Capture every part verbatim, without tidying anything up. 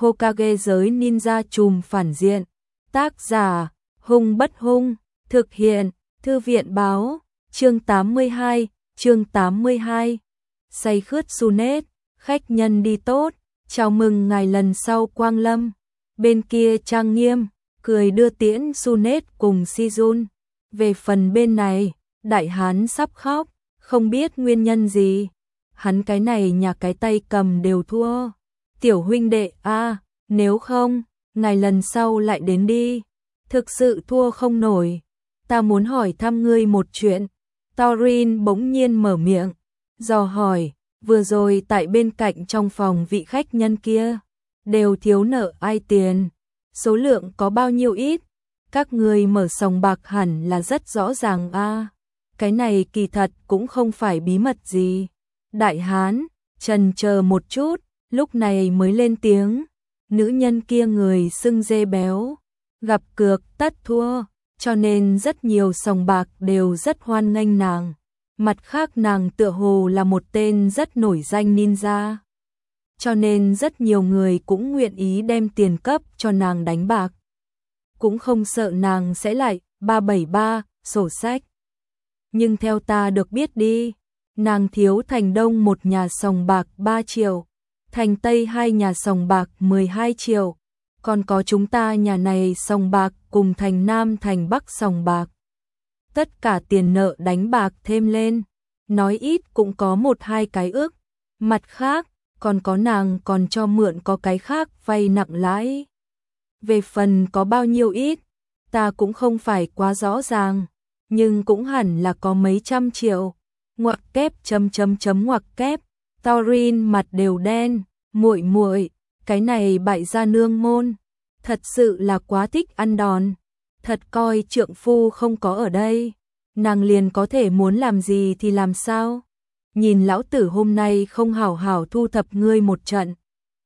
Hokage giới ninja trùm phản diện. Tác giả, Hung Bất Hung, thực hiện, Thư viện báo, chương tám mươi hai, chương tám mươi hai. Say khướt Sunet, khách nhân đi tốt, chào mừng ngài lần sau quang lâm. Bên kia trang nghiêm, cười đưa tiễn Sunet cùng Sijun. Về phần bên này, đại hán sắp khóc, không biết nguyên nhân gì. Hắn cái này nhà cái tay cầm đều thua. Tiểu huynh đệ a, nếu không, ngài lần sau lại đến đi. Thực sự thua không nổi. Ta muốn hỏi thăm ngươi một chuyện. Thorin bỗng nhiên mở miệng, dò hỏi, vừa rồi tại bên cạnh trong phòng vị khách nhân kia, đều thiếu nợ ai tiền, số lượng có bao nhiêu ít? Các người mở sòng bạc hẳn là rất rõ ràng a. Cái này kỳ thật cũng không phải bí mật gì. Đại hán chần chờ một chút, lúc này mới lên tiếng, nữ nhân kia người xưng dê béo, gặp cược tất thua, cho nên rất nhiều sòng bạc đều rất hoan nghênh nàng. Mặt khác nàng tựa hồ là một tên rất nổi danh ninja, cho nên rất nhiều người cũng nguyện ý đem tiền cấp cho nàng đánh bạc. Cũng không sợ nàng sẽ lại ba bảy ba sổ sách. Nhưng theo ta được biết đi, nàng thiếu thành đông một nhà sòng bạc ba triệu, thành tây hai nhà sòng bạc mười hai triệu, còn có chúng ta nhà này sòng bạc cùng thành nam thành bắc sòng bạc. Tất cả tiền nợ đánh bạc thêm lên, nói ít cũng có một hai cái ước. Mặt khác, còn có nàng còn cho mượn có cái khác vay nặng lãi. Về phần có bao nhiêu ít, ta cũng không phải quá rõ ràng, nhưng cũng hẳn là có mấy trăm triệu. Ngoặc kép chấm chấm chấm ngoặc kép, Thorin mặt đều đen, muội muội, cái này bại gia nương môn, thật sự là quá thích ăn đòn, thật coi trượng phu không có ở đây, nàng liền có thể muốn làm gì thì làm sao? Nhìn lão tử hôm nay không hảo hảo thu thập ngươi một trận.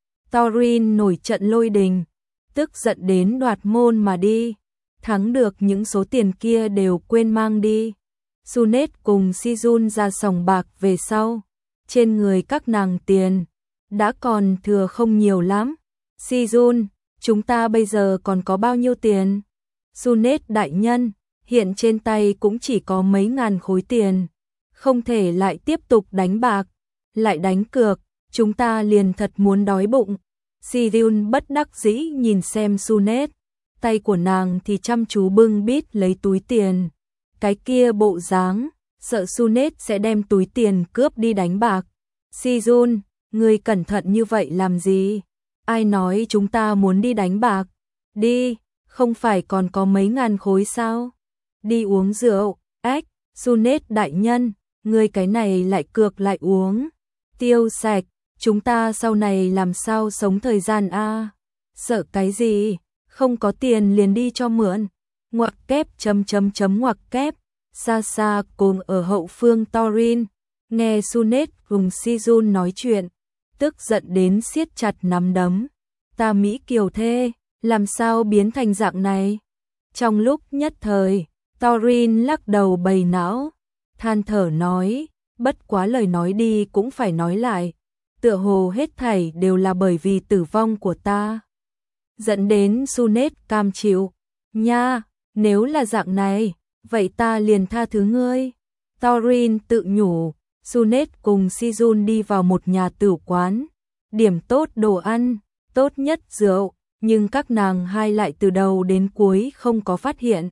Thorin nổi trận lôi đình, tức giận đến đoạt môn mà đi, thắng được những số tiền kia đều quên mang đi. Sunet cùng Sijun ra sòng bạc về sau, trên người các nàng tiền đã còn thừa không nhiều lắm. Sijun, chúng ta bây giờ còn có bao nhiêu tiền? Sunet đại nhân, hiện trên tay cũng chỉ có mấy ngàn khối tiền, không thể lại tiếp tục đánh bạc, lại đánh cược, chúng ta liền thật muốn đói bụng. Sijun bất đắc dĩ nhìn xem Sunet, tay của nàng thì chăm chú bưng bít lấy túi tiền. Cái kia bộ dáng, sợ Sunet sẽ đem túi tiền cướp đi đánh bạc. Sijun, ngươi cẩn thận như vậy làm gì? Ai nói chúng ta muốn đi đánh bạc? Đi, không phải còn có mấy ngàn khối sao? Đi uống rượu, ếch, Sunet đại nhân, ngươi cái này lại cược lại uống. Tiêu sạch, chúng ta sau này làm sao sống thời gian a? Sợ cái gì? Không có tiền liền đi cho mượn. Ngoặc kép chấm chấm chấm ngoặc kép, xa xa cùng ở hậu phương Thorin, nghe Sunet cùng Sijun nói chuyện, tức giận đến siết chặt nắm đấm. Ta Mỹ kiều thê, làm sao biến thành dạng này? Trong lúc nhất thời, Thorin lắc đầu bầy não, than thở nói, bất quá lời nói đi cũng phải nói lại, tựa hồ hết thảy đều là bởi vì tử vong của ta, dẫn đến Sunet cam chịu. Nha, nếu là dạng này, vậy ta liền tha thứ ngươi. Thorin tự nhủ. Sunet cùng Sijun đi vào một nhà tửu quán, điểm tốt đồ ăn, tốt nhất rượu, nhưng các nàng hai lại từ đầu đến cuối không có phát hiện.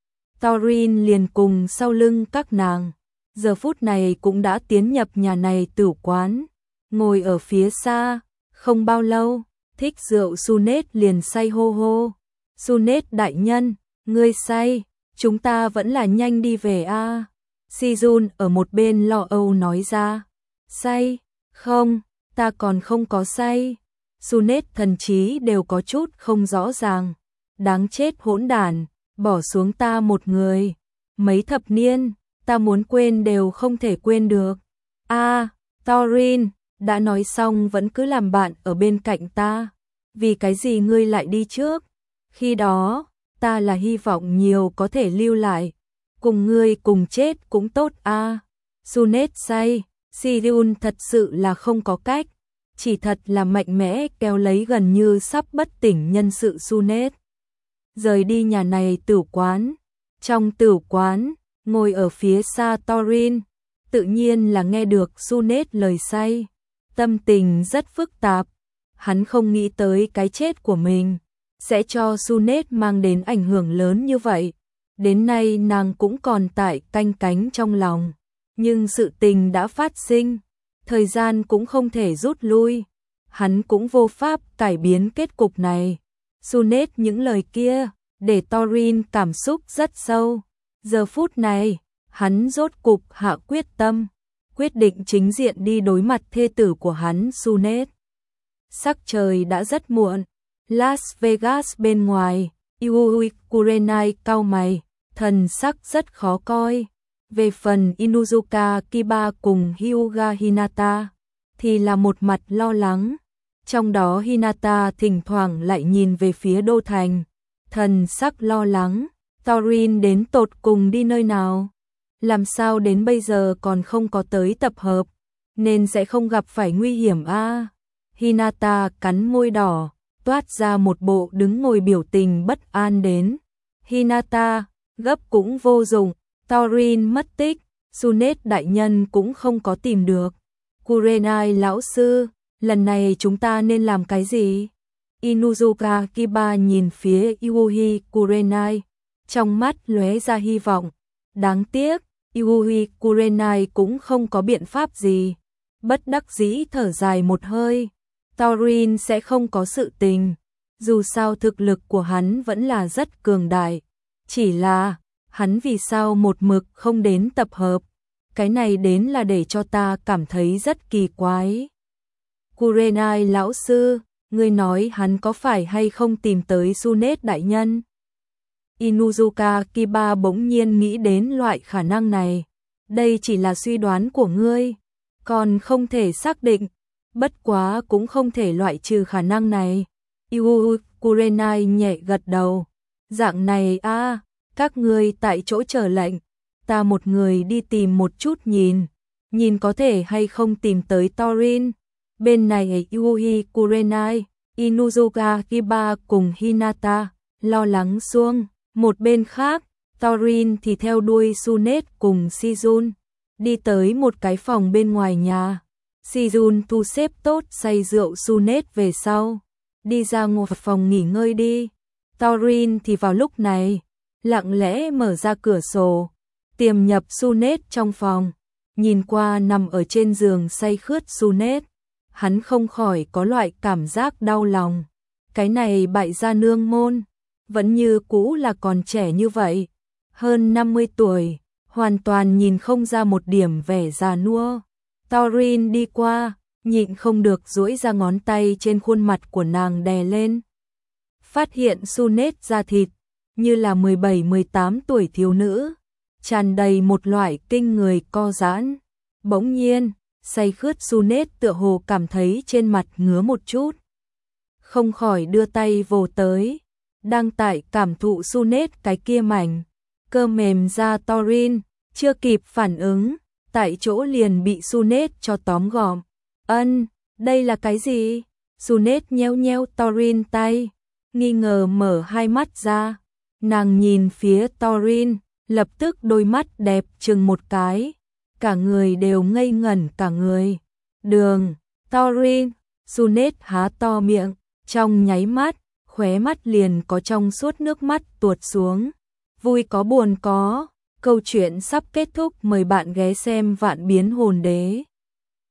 Thorin liền cùng sau lưng các nàng, giờ phút này cũng đã tiến nhập nhà này tửu quán, ngồi ở phía xa, không bao lâu, thích rượu Sunet liền say hô hô. Sunet đại nhân, ngươi say, chúng ta vẫn là nhanh đi về a. À. Sijun ở một bên lo âu nói ra. Say? Không, ta còn không có say. Sunet thần trí đều có chút không rõ ràng. Đáng chết hỗn đản, bỏ xuống ta một người. Mấy thập niên, ta muốn quên đều không thể quên được. A, à, Thorin, đã nói xong vẫn cứ làm bạn ở bên cạnh ta. Vì cái gì ngươi lại đi trước? Khi đó, ta là hy vọng nhiều có thể lưu lại. Cùng ngươi cùng chết cũng tốt a. À. Sunet say, Sijun thật sự là không có cách. chỉ thật là mạnh mẽ kéo lấy gần như sắp bất tỉnh nhân sự Sunet. Rời đi nhà này tử quán. Trong tử quán, ngồi ở phía xa Thorin, tự nhiên là nghe được Sunet lời say. Tâm tình rất phức tạp, hắn không nghĩ tới cái chết của mình sẽ cho Sunet mang đến ảnh hưởng lớn như vậy. Đến nay nàng cũng còn tại canh cánh trong lòng, nhưng sự tình đã phát sinh, thời gian cũng không thể rút lui, hắn cũng vô pháp cải biến kết cục này. Sunet những lời kia để Thorin cảm xúc rất sâu. Giờ phút này, hắn rốt cục hạ quyết tâm, quyết định chính diện đi đối mặt thê tử của hắn Sunet. Sắc trời đã rất muộn, Las Vegas bên ngoài, Yui Kurenai cau mày, thần sắc rất khó coi. Về phần Inuzuka Kiba cùng Hyuga Hinata thì là một mặt lo lắng. Trong đó Hinata thỉnh thoảng lại nhìn về phía đô thành, thần sắc lo lắng. Thorin đến tột cùng đi nơi nào? Làm sao đến bây giờ còn không có tới tập hợp, nên sẽ không gặp phải nguy hiểm a? À? Hinata cắn môi đỏ, toát ra một bộ đứng ngồi biểu tình bất an đến. Hinata, gấp cũng vô dụng, Thorin mất tích, Sunet đại nhân cũng không có tìm được. Kurenai lão sư, lần này chúng ta nên làm cái gì? Inuzuka Kiba nhìn phía Yui Kurenai, trong mắt lóe ra hy vọng. Đáng tiếc, Yui Kurenai cũng không có biện pháp gì. Bất đắc dĩ thở dài một hơi. Thorin sẽ không có sự tình. Dù sao thực lực của hắn vẫn là rất cường đại. Chỉ là, hắn vì sao một mực không đến tập hợp? Cái này đến là để cho ta cảm thấy rất kỳ quái. Kurenai lão sư, ngươi nói hắn có phải hay không tìm tới Sunet đại nhân? Inuzuka Kiba bỗng nhiên nghĩ đến loại khả năng này. Đây chỉ là suy đoán của ngươi, còn không thể xác định, bất quá cũng không thể loại trừ khả năng này. Yui Kurenai nhẹ gật đầu. Dạng này a, à, các ngươi tại chỗ chờ lệnh, ta một người đi tìm một chút nhìn, nhìn có thể hay không tìm tới Thorin. Bên này Yui Kurenai, Inuzuka Kiba cùng Hinata lo lắng xuông. Một bên khác, Thorin thì theo đuôi Sunet cùng Sijun, đi tới một cái phòng bên ngoài nhà. Sijun thu xếp tốt say rượu Sunet về sau, đi ra ngồi phòng nghỉ ngơi đi. Thorin thì vào lúc này, lặng lẽ mở ra cửa sổ, tiềm nhập Sunet trong phòng, nhìn qua nằm ở trên giường say khướt Sunet, hắn không khỏi có loại cảm giác đau lòng. Cái này bại gia nương môn, vẫn như cũ là còn trẻ như vậy, hơn năm mươi tuổi, hoàn toàn nhìn không ra một điểm vẻ già nua. Thorin đi qua, nhịn không được duỗi ra ngón tay trên khuôn mặt của nàng đè lên. Phát hiện Sunet da thịt, như là mười bảy mười tám tuổi thiếu nữ, tràn đầy một loại kinh người co giãn. Bỗng nhiên, say khướt Sunet tựa hồ cảm thấy trên mặt ngứa một chút, không khỏi đưa tay vồ tới. Đang tại cảm thụ Sunet cái kia mảnh cơ mềm da Thorin, chưa kịp phản ứng, tại chỗ liền bị Sunet cho tóm gọn. Ân, đây là cái gì? Sunet nheo nheo Thorin tay, nghi ngờ mở hai mắt ra. Nàng nhìn phía Thorin, lập tức đôi mắt đẹp chừng một cái, cả người đều ngây ngẩn cả người. Đường, Thorin, Sunet há to miệng, trong nháy mắt, khóe mắt liền có trong suốt nước mắt tuột xuống. Vui có buồn có, câu chuyện sắp kết thúc, mời bạn ghé xem Vạn Biến Hồn Đế.